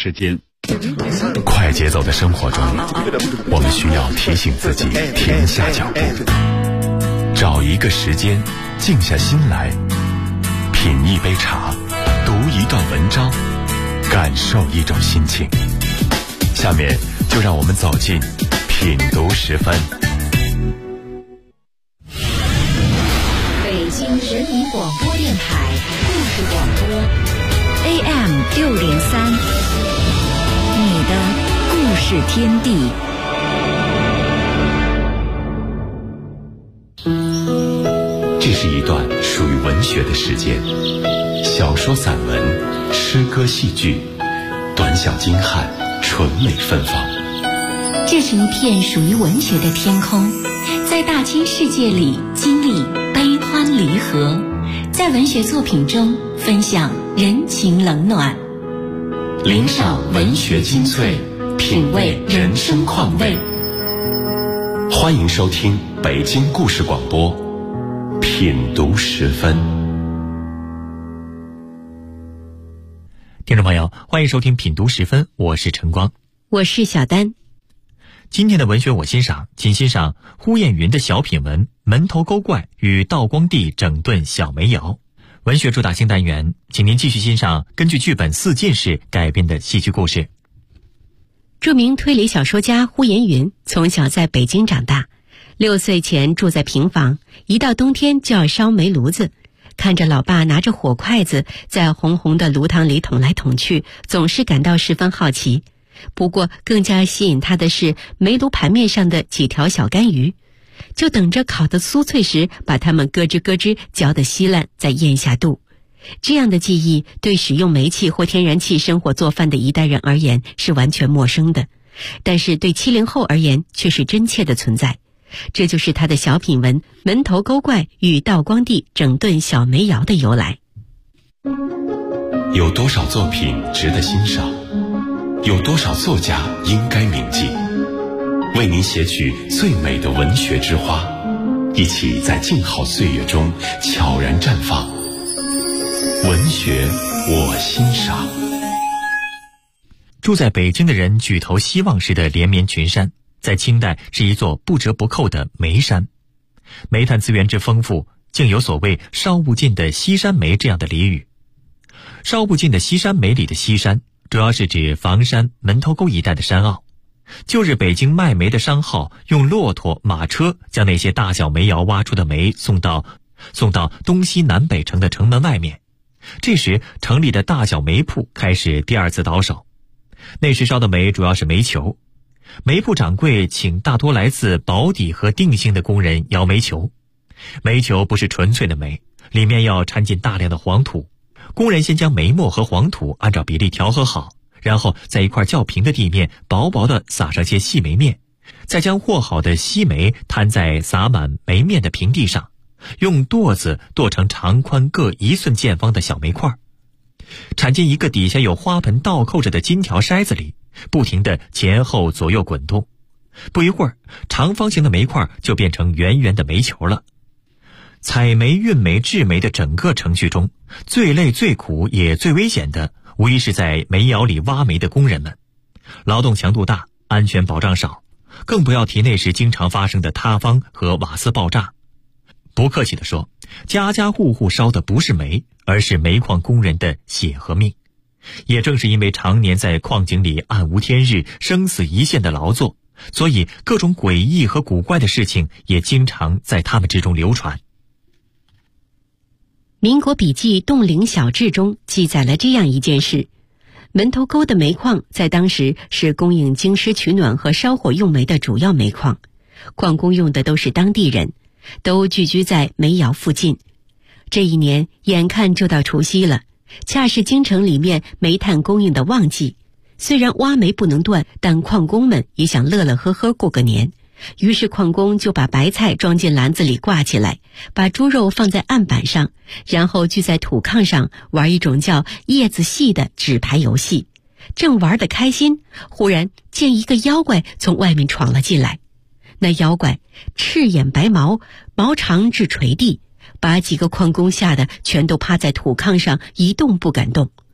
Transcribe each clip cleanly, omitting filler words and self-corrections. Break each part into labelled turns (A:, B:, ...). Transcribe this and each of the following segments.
A: 时间。
B: 快节奏的生活中，我们需要提醒自己停下脚步，找一个时间静下心来，品一杯茶，读一段文章，感受一种心情。下面就让我们走进品读时分。
C: 北京人民广播电台故事广播 AM603，你的故事天地。
B: 这是一段属于文学的时间，小说、散文、诗歌、戏剧，短小精悍，纯美芬芳。
C: 这是一片属于文学的天空，在大千世界里经历悲欢离合，在文学作品中分享人情冷暖，
B: 领赏文学精粹，品味人生况味。欢迎收听北京故事广播品读时分。
D: 听众朋友，欢迎收听品读时分，我是晨光，
C: 我是小丹。
D: 今天的文学我欣赏，请欣赏呼燕云的小品文《门头沟怪与道光帝整顿小煤窑》。文学主打新单元，请您继续欣赏根据剧本四进士改编的戏剧故事。
C: 著名推理小说家呼延云从小在北京长大，6岁前住在平房，一到冬天就要烧煤炉子，看着老爸拿着火筷子在红红的炉膛里捅来捅去，总是感到十分好奇。不过更加吸引他的是煤炉盘面上的几条小干鱼，就等着烤得酥脆时把它们咯吱咯吱嚼得稀烂，再咽下肚。这样的记忆对使用煤气或天然气生火做饭的一代人而言是完全陌生的，但是对70后而言却是真切的存在。这就是他的小品文《门头沟怪与道光帝整顿小煤窑》的由来。
B: 有多少作品值得欣赏？有多少作家应该铭记？为您写取最美的文学之花，一起在静好岁月中悄然绽放。文学我欣赏。
D: 住在北京的人举头希望式的连绵群山，在清代是一座不折不扣的煤山。煤炭资源之丰富，竟有所谓烧不尽的西山煤这样的俚语。烧不尽的西山煤里的西山，主要是指房山、门头沟一带的山坳。旧日北京卖煤的商号用骆驼、马车将那些大小煤窑挖出的煤送到东西南北城的城门外面。这时城里的大小煤铺开始第二次倒手。那时烧的煤主要是煤球，煤铺掌柜请大多来自宝坻和定兴的工人摇煤球。煤球不是纯粹的煤，里面要掺进大量的黄土。工人先将煤末和黄土按照比例调和好，然后在一块较平的地面薄薄地撒上些细煤面，再将和好的稀煤摊在撒满煤面的平地上，用舵子剁成长宽各1寸见方的小煤块，铲进一个底下有花盆倒扣着的金条筛子里，不停地前后左右滚动。不一会儿，长方形的煤块就变成圆圆的煤球了。采煤、运煤、制煤的整个程序中，最累、最苦也最危险的，无疑是在煤窑里挖煤的工人们。劳动强度大，安全保障少，更不要提那时经常发生的塌方和瓦斯爆炸。不客气地说，家家户户烧的不是煤，而是煤矿工人的血和命。也正是因为常年在矿井里暗无天日、生死一线的劳作，所以各种诡异和古怪的事情也经常在他们之中流传。
C: 民国笔记《洞陵小志》中记载了这样一件事：门头沟的煤矿在当时是供应京师取暖和烧火用煤的主要煤矿，矿工用的都是当地人，都聚居在煤窑附近。这一年眼看就到除夕了，恰是京城里面煤炭供应的旺季。虽然挖煤不能断，但矿工们也想乐乐呵呵过个年。于是矿工就把白菜装进篮子里挂起来，把猪肉放在案板上，然后聚在土炕上玩一种叫叶子戏的纸牌游戏。正玩得开心，忽然见一个妖怪从外面闯了进来。那妖怪赤眼白毛，毛长至垂地，把几个矿工吓得全都趴在土炕上一动不敢动。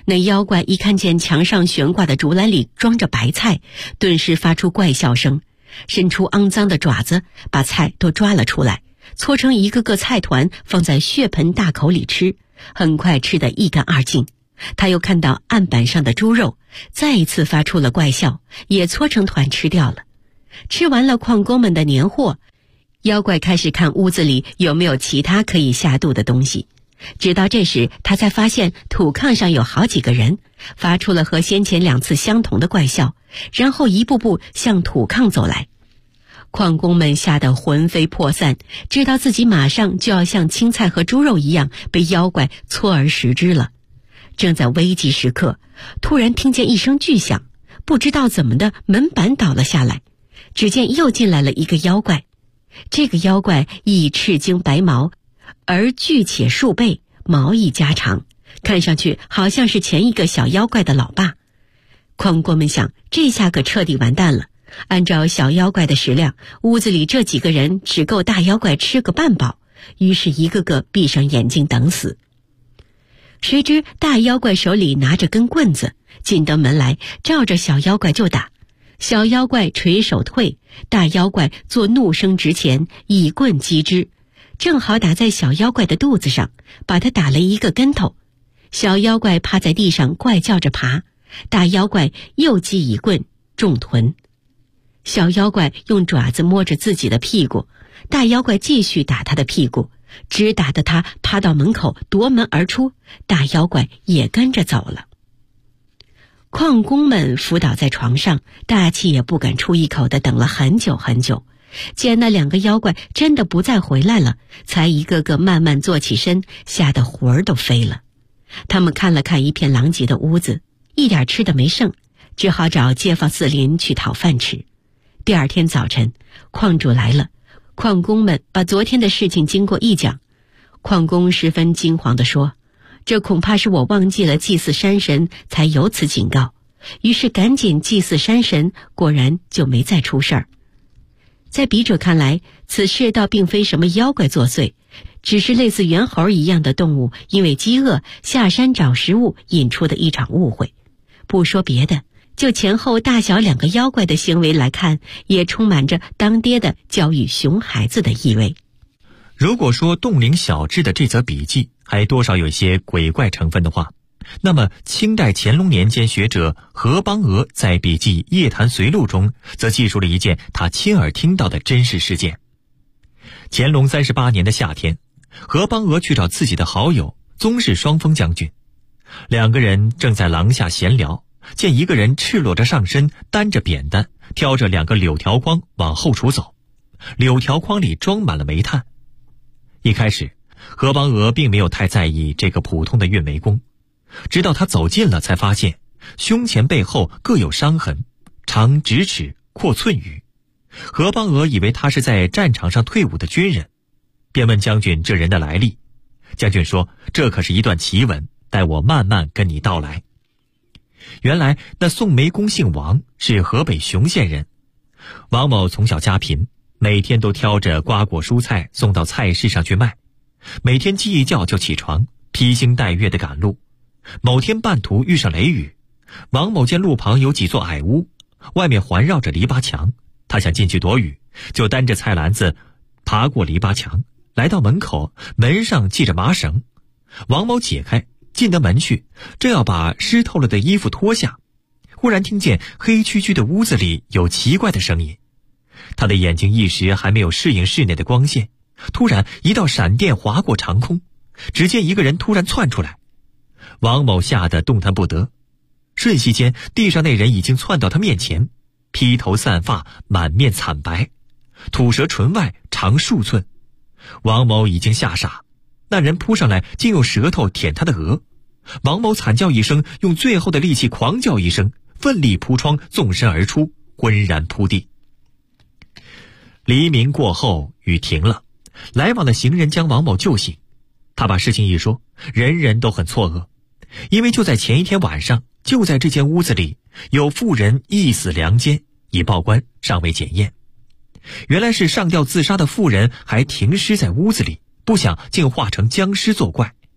C: 那妖怪一看见墙上悬挂的竹篮里装着白菜，顿时发出怪笑声，伸出肮脏的爪子，把菜都抓了出来，搓成一个个菜团，放在血盆大口里吃，很快吃得一干二净。他又看到案板上的猪肉，再一次发出了怪笑，也搓成团吃掉了。吃完了矿工们的年货，妖怪开始看屋子里有没有其他可以下肚的东西。直到这时，他才发现土炕上有好几个人，发出了和先前2次相同的怪笑，然后一步步向土炕走来。矿工们吓得魂飞魄散，知道自己马上就要像青菜和猪肉一样被妖怪搓而食之了。正在危急时刻，突然听见一声巨响，不知道怎么的，门板倒了下来，只见又进来了一个妖怪。这个妖怪亦赤经白毛，而巨且数倍，毛亦加长，看上去好像是前一个小妖怪的老爸。矿工们想，这下可彻底完蛋了。按照小妖怪的食量，屋子里这几个人只够大妖怪吃个半饱，于是一个个闭上眼睛等死。谁知大妖怪手里拿着根棍子，进得门来，照着小妖怪就打。小妖怪垂手退，大妖怪作怒声直前，以棍击之，正好打在小妖怪的肚子上，把他打了一个跟头。小妖怪趴在地上怪叫着爬，大妖怪又击一棍中臀。小妖怪用爪子摸着自己的屁股，大妖怪继续打他的屁股，直打得他趴到门口夺门而出，大妖怪也跟着走了。矿工们伏倒在床上，大气也不敢出一口的等了很久很久，见那2个妖怪真的不再回来了，才一个个慢慢坐起身，吓得魂儿都飞了。他们看了看一片狼藉的屋子，一点吃的没剩，只好找街坊四邻去讨饭吃。第二天早晨，矿主来了，矿工们把昨天的事情经过一讲。矿工十分惊惶地说，这恐怕是我忘记了祭祀山神，才有此警告。于是赶紧祭祀山神，果然就没再出事儿。在笔者看来，此事倒并非什么妖怪作祟，只是类似猿猴一样的动物因为饥饿下山找食物引出的一场误会。不说别的，就前后大小2个妖怪的行为来看，也充满着当爹的教育熊孩子的意味。
D: 如果说冻龄小志的这则笔记还多少有一些鬼怪成分的话，那么清代乾隆年间学者何邦娥在笔记《夜谈随录》中则记述了一件他亲耳听到的真实事件。乾隆38年的夏天，何邦娥去找自己的好友宗室双峰将军，2个人正在廊下闲聊，见一个人赤裸着上身，担着扁担，挑着2个柳条筐往后厨走，柳条筐里装满了煤炭。一开始何邦娥并没有太在意这个普通的运煤工，直到他走近了才发现胸前背后各有伤痕，长咫尺，阔寸余。何邦娥以为他是在战场上退伍的军人，便问将军这人的来历。将军说，这可是一段奇闻，待我慢慢跟你道来。原来那送煤工姓王，是河北雄县人。王某从小家贫，每天都挑着瓜果蔬菜送到菜市上去卖，每天鸡一叫就起床，披星戴月地赶路。某天半途遇上雷雨，王某见路旁有几座矮屋，外面环绕着篱笆墙，他想进去躲雨，就担着菜篮子爬过篱笆墙，来到门口，门上系着麻绳。王某解开，进得门去，正要把湿透了的衣服脱下，忽然听见黑黢黢的屋子里有奇怪的声音。他的眼睛一时还没有适应室内的光线，突然一道闪电划过长空，只见一个人突然窜出来。王某吓得动弹不得，瞬息间地上那人已经窜到他面前，披头散发，满面惨白，吐舌唇外长数寸。王某已经吓傻，那人扑上来竟用舌头舔他的额。王某惨叫一声，用最后的力气狂叫一声，奋力扑窗，纵身而出，浑然扑地。黎明过后，雨停了，来往的行人将王某救醒。他把事情一说，人人都很错愕，因为就在前一天晚上，就在这间屋子里有妇人缢死梁间，已报官，尚未检验。原来是上吊自杀的妇人还停尸在屋子里，不想竟化成僵尸作怪。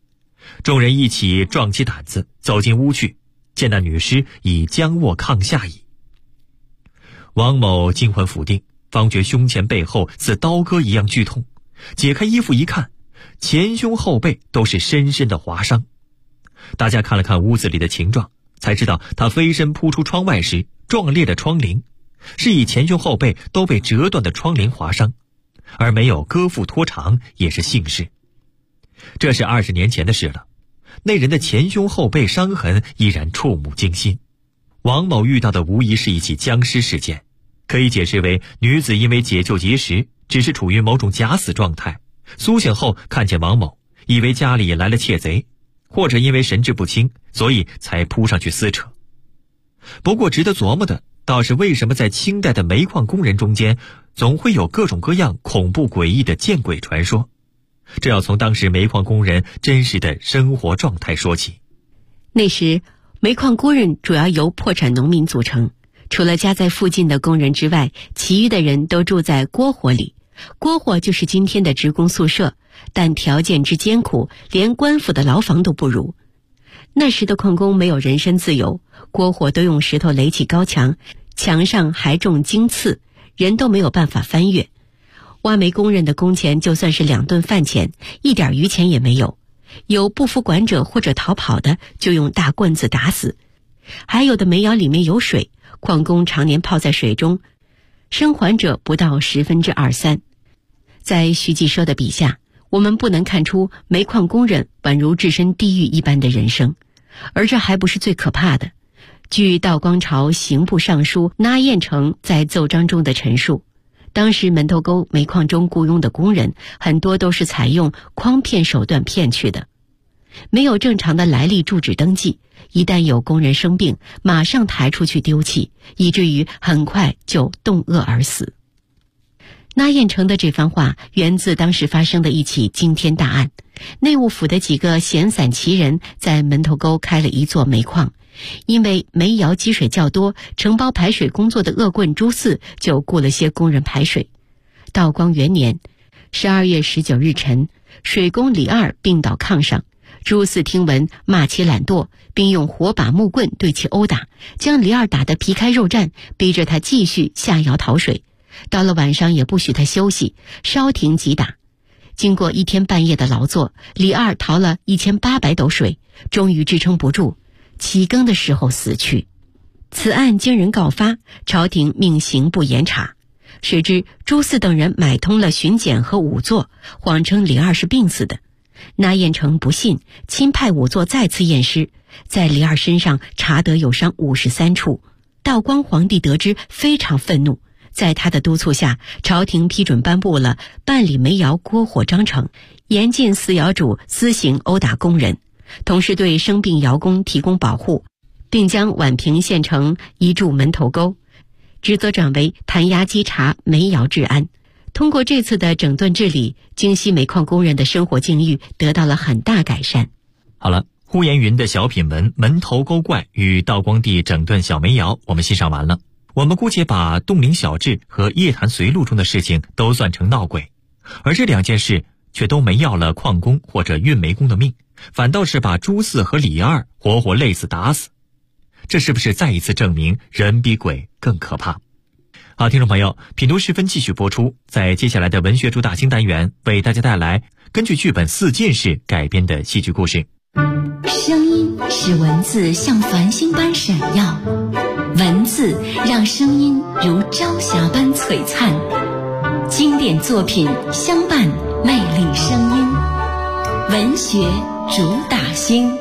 D: 众人一起壮起胆子走进屋去，见那女尸已僵卧炕下矣。王某惊魂甫定，方觉胸前背后似刀割一样剧痛，解开衣服一看，前胸后背都是深深的划伤。大家看了看屋子里的情状，才知道他飞身扑出窗外时撞裂的窗棂，是以前胸后背都被折断的窗棂划伤，而没有割腹拖肠，也是幸事。这是20年前的事了，那人的前胸后背伤痕依然触目惊心。王某遇到的无疑是一起僵尸事件，可以解释为女子因为解救及时，只是处于某种假死状态，苏醒后看见王某，以为家里来了窃贼，或者因为神志不清，所以才扑上去撕扯。不过值得琢磨的倒是为什么在清代的煤矿工人中间总会有各种各样恐怖诡异的见鬼传说，这要从当时煤矿工人真实的生活状态说起。
C: 那时煤矿工人主要由破产农民组成，除了家在附近的工人之外，其余的人都住在锅火里。锅火就是今天的职工宿舍，但条件之艰苦，连官府的牢房都不如。那时的矿工没有人身自由，锅火都用石头垒起高墙，墙上还种荆刺，人都没有办法翻越。挖煤工人的工钱就算是2顿饭钱，一点余钱也没有。有不服管者或者逃跑的，就用大棍子打死。还有的煤窑里面有水，矿工常年泡在水中，生还者不到3/2。在徐继奢的笔下，我们不难看出煤矿工人宛如置身地狱一般的人生。而这还不是最可怕的。据道光朝刑部尚书那彦成在奏章中的陈述，当时门头沟煤矿中雇佣的工人很多都是采用诓骗手段骗去的，没有正常的来历住址登记，一旦有工人生病，马上抬出去丢弃，以至于很快就冻饿而死。那彦成的这番话源自当时发生的一起惊天大案。内务府的几个闲散奇人在门头沟开了一座煤矿，因为煤窑积水较多，承包排水工作的恶棍朱四就雇了些工人排水。道光元年12月19日晨，水工李二病倒炕上，朱四听闻，骂其懒惰，并用火把木棍对其殴打，将李二打得皮开肉绽，逼着他继续下窑讨水。到了晚上也不许他休息，稍停即打。经过1天半夜的劳作，李二淘了1800斗水，终于支撑不住，起更的时候死去。此案经人告发，朝廷命刑部严查。谁知朱四等人买通了巡检和仵作，谎称李二是病死的。那彦成不信，亲派仵作再次验尸，在李二身上查得有伤53处。道光皇帝得知，非常愤怒，在他的督促下，朝廷批准颁布了办理煤窑锅火章程，严禁私窑主私刑殴打工人，同时对生病窑工提供保护，并将宛平县城移驻门头沟，职责转为弹压稽查煤窑治安。通过这次的整顿治理，京西煤矿工人的生活境遇得到了很大改善。
D: 好了，呼延云的小品文《门头沟怪与道光帝整顿小煤窑》我们欣赏完了。我们姑且把冻龄小志和夜谈随录中的事情都算成闹鬼，而这2件事却都没要了矿工或者运煤工的命，反倒是把朱四和李二活活累死打死。这是不是再一次证明人比鬼更可怕？好，听众朋友，品读时分继续播出，在接下来的文学主打新单元为大家带来根据剧本4件事改编的戏剧故事。
A: 声音使文字像繁星般闪耀，文字让声音如朝霞般璀璨。经典作品相伴，魅力声音，文学主打星。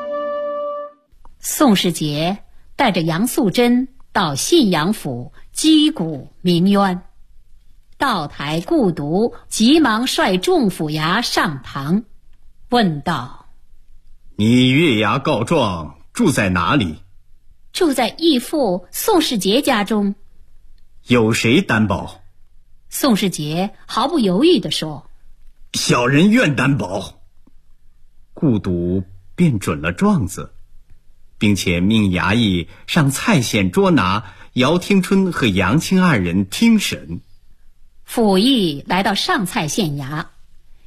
E: 宋世杰带着杨素贞到信阳府击鼓鸣冤，道台顾读急忙率众府衙上堂，问道：
F: 你月衙告状住在哪里？
E: 住在义父宋世杰家中。
F: 有谁担保？
E: 宋世杰毫不犹豫地说：
F: 小人愿担保。顾督便准了状子，并且命衙役上蔡县捉拿姚听春和杨清2人听审。
E: 府役来到上蔡县衙，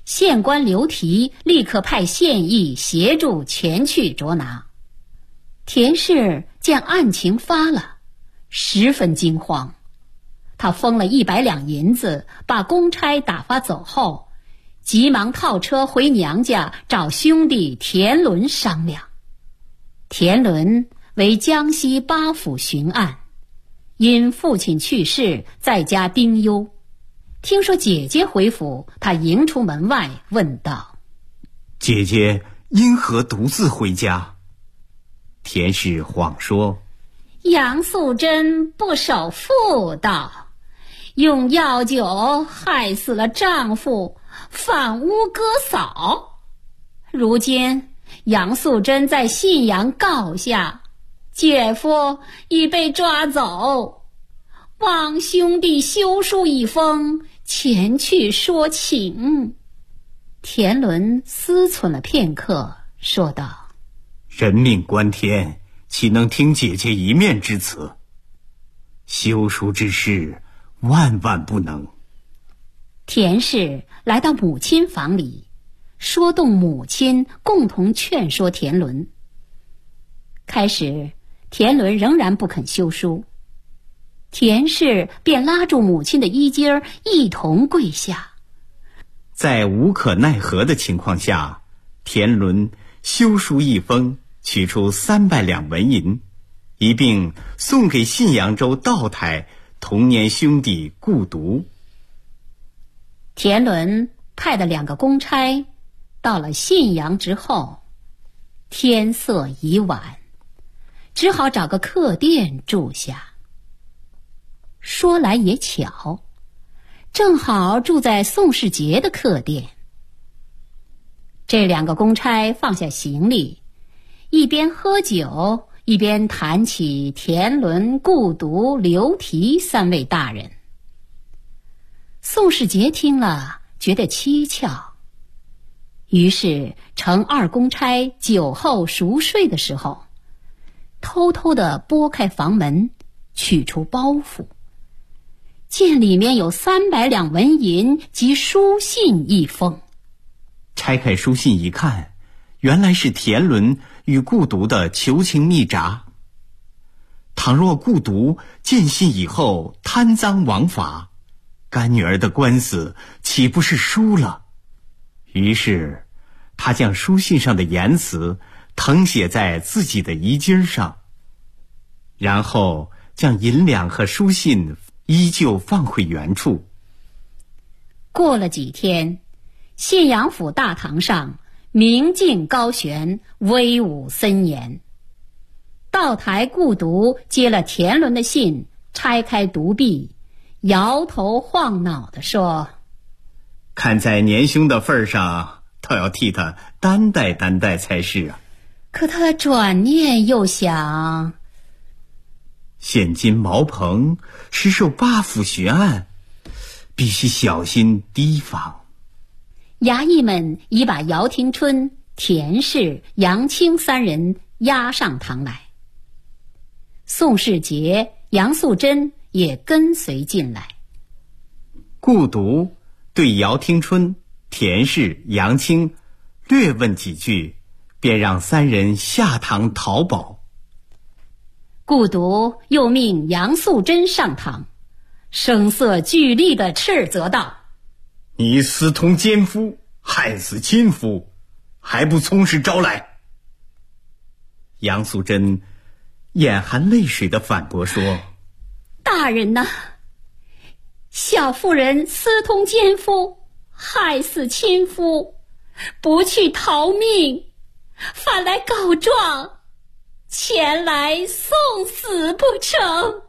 E: 县官刘提立刻派县役协助前去捉拿。田氏见案情发了，十分惊慌，他封了100两银子，把公差打发走后，急忙套车回娘家找兄弟田伦商量。田伦为江西8府巡按，因父亲去世，在家丁忧。听说姐姐回府，他迎出门外，问道：
F: 姐姐因何独自回家？田氏谎说：
E: 杨素贞不守妇道，用药酒害死了丈夫，反诬哥嫂。如今杨素贞在信阳告下，姐夫已被抓走，望兄弟修书一封，前去说情。田伦思忖了片刻，说道：
F: 人命关天，岂能听姐姐一面之词？修书之事，万万不能。
E: 田氏来到母亲房里，说动母亲共同劝说田伦。开始田伦仍然不肯修书，田氏便拉住母亲的衣襟，一同跪下。
F: 在无可奈何的情况下，田伦修书一封，取出300两纹银，一并送给信阳州道台同年兄弟顾独。
E: 田伦派的2个公差到了信阳之后，天色已晚，只好找个客店住下。说来也巧，正好住在宋世杰的客店。这2个公差放下行李，一边喝酒，一边谈起田伦、顾独、刘提3位大人。宋世杰听了，觉得蹊跷，于是乘2公差酒后熟睡的时候，偷偷地拨开房门，取出包袱，见里面有300两纹银及书信1封。
F: 拆开书信一看，原来是田伦与顾独的求情密札。倘若顾独见信以后贪赃枉法，干女儿的官司岂不是输了？于是他将书信上的言辞誊写在自己的衣襟上，然后将银两和书信依旧放回原处。
E: 过了几天，信阳府大堂上明镜高悬，威武森严。道台顾独接了田伦的信，拆开读毕，摇头晃脑地说：
F: 看在年兄的份上，倒要替他担待担待才是啊。
E: 可他转念又想，
F: 现今茅棚实受8府巡案，必须小心提防。
E: 衙役们已把姚廷春、田氏、杨清3人押上堂来。宋世杰、杨素贞也跟随进来。
F: 顾独对姚廷春、田氏、杨清略问几句，便让3人下堂讨保。
E: 顾独又命杨素贞上堂，声色俱厉地斥责道：
F: 你私通奸夫，害死亲夫，还不从实招来？杨素贞眼含泪水地反驳说：
E: 大人呐，小妇人私通奸夫，害死亲夫，不去逃命，反来告状，前来送死不成？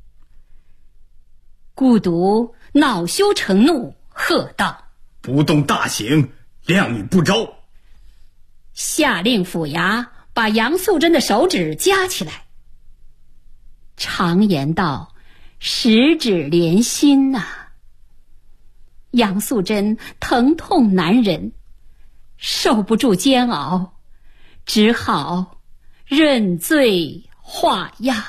E: 顾独恼羞成怒，喝道：
F: 不动大刑，谅你不招。
E: 下令府衙把杨素贞的手指夹起来。常言道，十指连心呐。杨素贞疼痛难忍，受不住煎熬，只好认罪画押。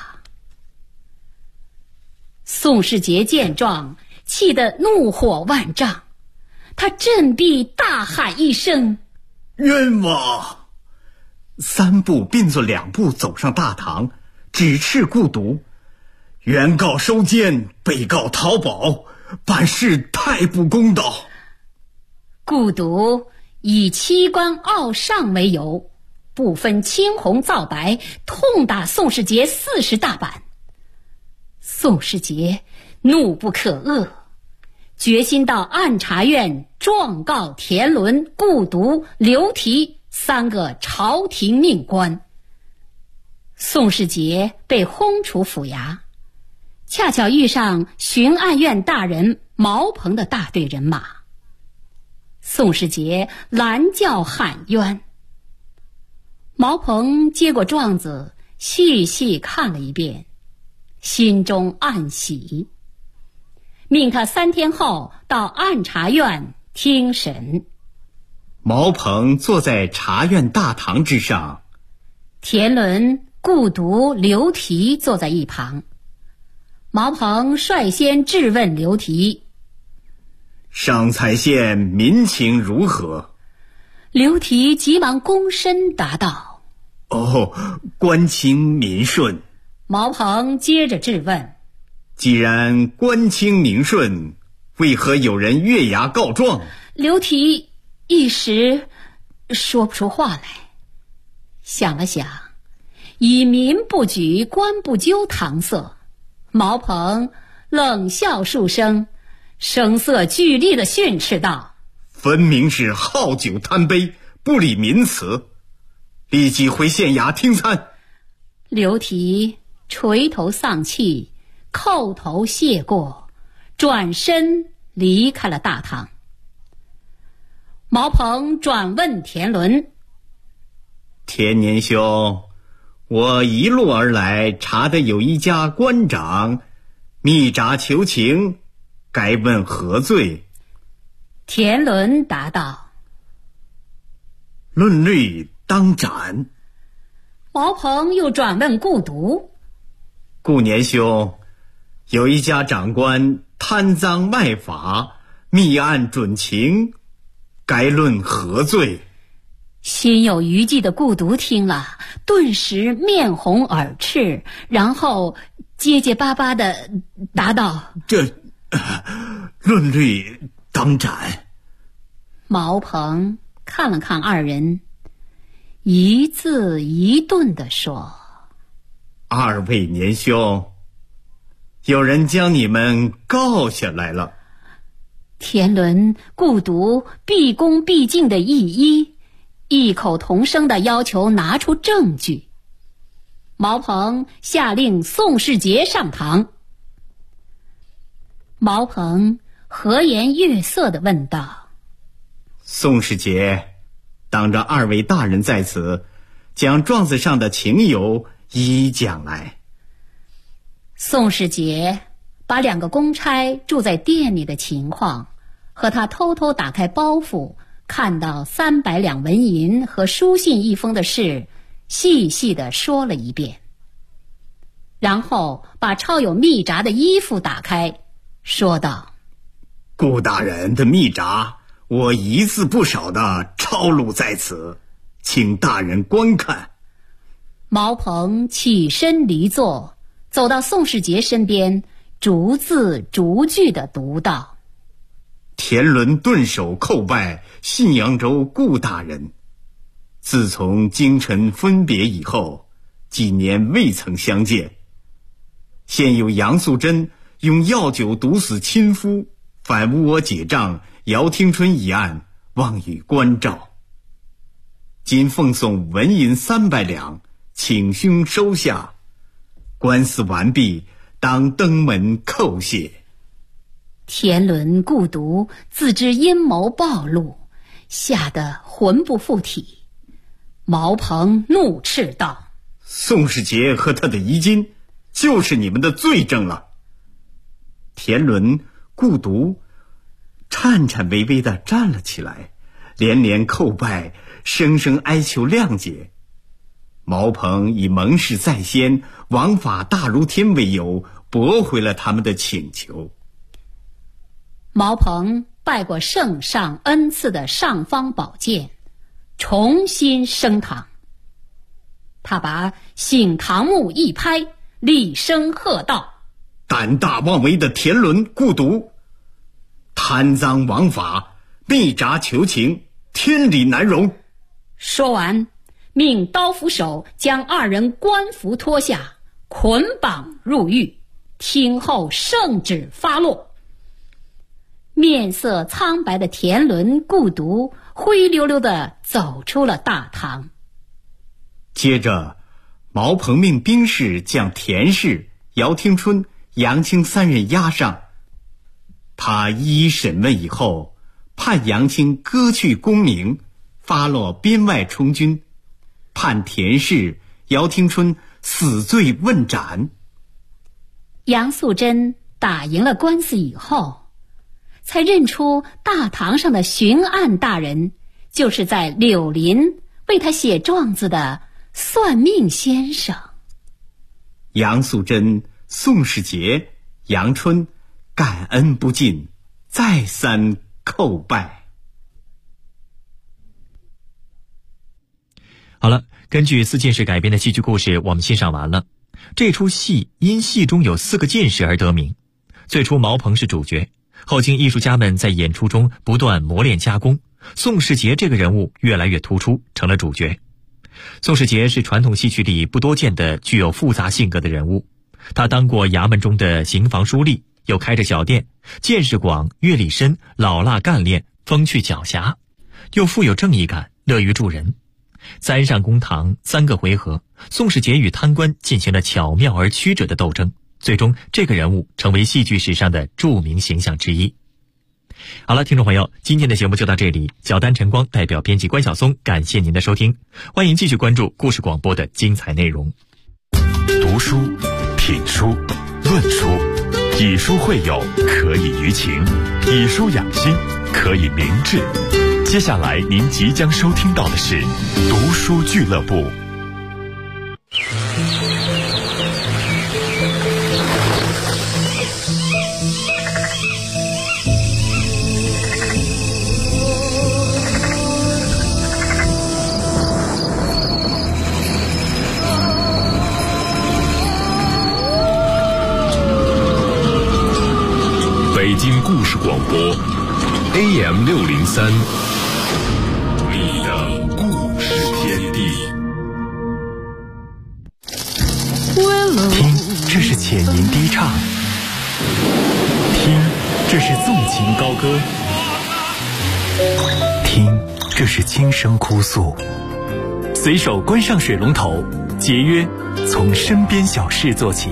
E: 宋世杰见状，气得怒火万丈， 他振臂大喊一声：“
F: 冤枉！”三步并作两步走上大堂，指斥顾毒：“原告收监，被告逃保，办事太不公道。”
E: 顾毒以欺官傲上为由，不分青红皂白，痛打宋世杰40大板。宋世杰怒不可遏，决心到按察院状告田伦、顾毒、刘提3个朝廷命官。宋世杰被轰出府衙，恰巧遇上巡按院大人毛鹏的大队人马。宋世杰拦轿喊冤，毛鹏接过状子，细细看了一遍，心中暗喜，命他3天后到按察院听审。
F: 毛鹏坐在察院大堂之上，
E: 田伦、顾毒、刘提坐在一旁。毛鹏率先质问刘提：“
F: 上蔡县民情如何？”
E: 刘提急忙躬身答道：“
F: 官清民顺。”
E: 毛鹏接着质问：“
F: 既然官清民顺，为何有人越衙告状？”
E: 刘提一时说不出话来，想了想，以民不举，官不究搪塞。毛鹏冷笑数声，声色俱厉地训斥道：“
F: 分明是好酒贪杯，不理民词，立即回县衙听参。”
E: 刘提垂头丧气，叩头谢过，转身离开了大堂。毛鹏转问田伦：“
F: 田年兄，我一路而来，查得有一家官长密札求情，该问何罪？”
E: 田伦答道：“
F: 论律当斩。”
E: 毛鹏又转问顾毒：“
F: 顾年兄，有一家长官贪赃卖法，密案准情，该论何罪？”
E: 心有余悸的顾毒听了，顿时面红耳赤，然后结结巴巴地答道：“
F: 论律当斩。”
E: 毛鹏看了看二人，一字一顿地说：“
F: 二位年兄，有人将你们告下来了。”
E: 田伦、顾毒毕恭毕敬的异口同声地要求拿出证据。毛鹏下令宋世杰上堂。毛鹏和颜悦色地问道：“
F: 宋世杰，当着二位大人在此，将状子上的情由一一讲来。”
E: 宋世杰把2个公差住在店里的情况和他偷偷打开包袱看到300两纹银和书信一封的事细细地说了一遍，然后把抄有密札的衣服打开，说道：“
F: 顾大人的密札，我一字不少地抄录在此，请大人观看。”
E: 毛鹏起身离座，走到宋世杰身边，逐字逐句地读道：“
F: 田伦顿首叩拜信阳州顾大人，自从京城分别以后，几年未曾相见。现有杨素贞用药酒毒死亲夫，反诬我解账姚听春一案，望与关照。今奉送纹银300两，请兄收下。官司完毕，当登门叩谢。”
E: 田伦、顾毒自知阴谋暴露，吓得魂不附体。毛鹏怒斥道：“
F: 宋世杰和他的遗金，就是你们的罪证了。”田伦、顾毒颤颤巍巍地站了起来，连连叩拜，声声哀求谅解。毛鹏以盟誓在先，王法大如天为由，驳回了他们的请求。
E: 毛鹏拜过圣上恩赐的尚方宝剑，重新升堂。他把醒堂木一拍，厉声喝道：
F: 胆大妄为的田伦故读，贪赃枉法，密札求情，天理难容。
E: 说完，命刀斧手将二人官服脱下，捆绑入狱，听候圣旨发落。面色苍白的田伦故读灰溜溜地走出了大堂。
F: 接着，毛鹏命兵士将田氏、姚听春、杨清三人押上。他一一审问以后，判杨清割去功名，发落边外充军，判田氏、姚听春死罪问斩。
E: 杨素贞打赢了官司以后，才认出大堂上的巡案大人就是在柳林为他写状子的算命先生。
F: 杨素贞、宋世杰、杨春感恩不尽，再三叩拜。
D: 好了，根据四进士改编的戏剧故事我们欣赏完了。这出戏因戏中有4个进士而得名。最初毛鹏是主角，后经艺术家们在演出中不断磨练加工，宋世杰这个人物越来越突出，成了主角。宋世杰是传统戏曲里不多见的具有复杂性格的人物，他当过衙门中的刑房书吏，又开着小店，见识广，阅历深，老辣干练，风趣狡黠，又富有正义感，乐于助人。在上公堂3个回合，宋世杰与贪官进行了巧妙而曲折的斗争，最终这个人物成为戏剧史上的著名形象之一。好了，听众朋友，今天的节目就到这里，小丹晨光代表编辑关晓松感谢您的收听，欢迎继续关注故事广播的精彩内容。
B: 读书、品书、论书，以书会友，可以娱情；以书养心，可以明志。接下来您即将收听到的是读书俱乐部。
G: 北京故事广播 AM603， 你的故事天地。
H: 听，这是浅吟低唱；听，这是纵情高歌；听，这是轻声哭诉。随手关上水龙头，节约从身边小事做起。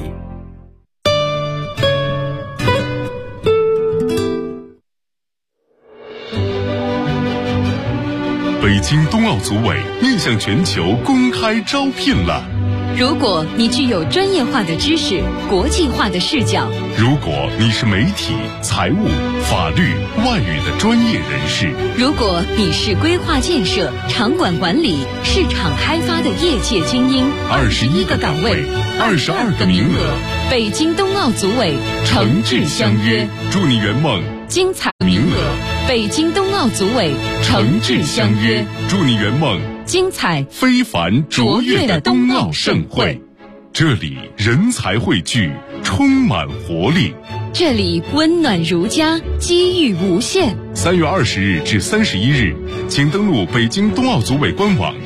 G: 北京冬奥组委面向全球公开招聘了。
A: 如果你具有专业化的知识、国际化的视角，
G: 如果你是媒体、财务、法律、外语的专业人士，
A: 如果你是规划建设、场馆管理、市场开发的业界精英，21个岗位，22个名额，北京冬奥组委诚挚相约，
G: 祝你圆梦。
A: 精彩名额，北京冬奥组委诚挚相约，
G: 祝你圆梦。
A: 精彩
G: 非凡卓越的冬奥盛会，这里人才汇聚，充满活力，
A: 这里温暖如家，机遇无限。
G: 3月20日至31日，请登录北京冬奥组委官网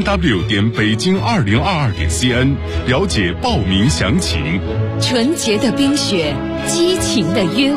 G: 3w.北京2022.cn 了解报名详情。
A: 纯洁的冰雪，激情的约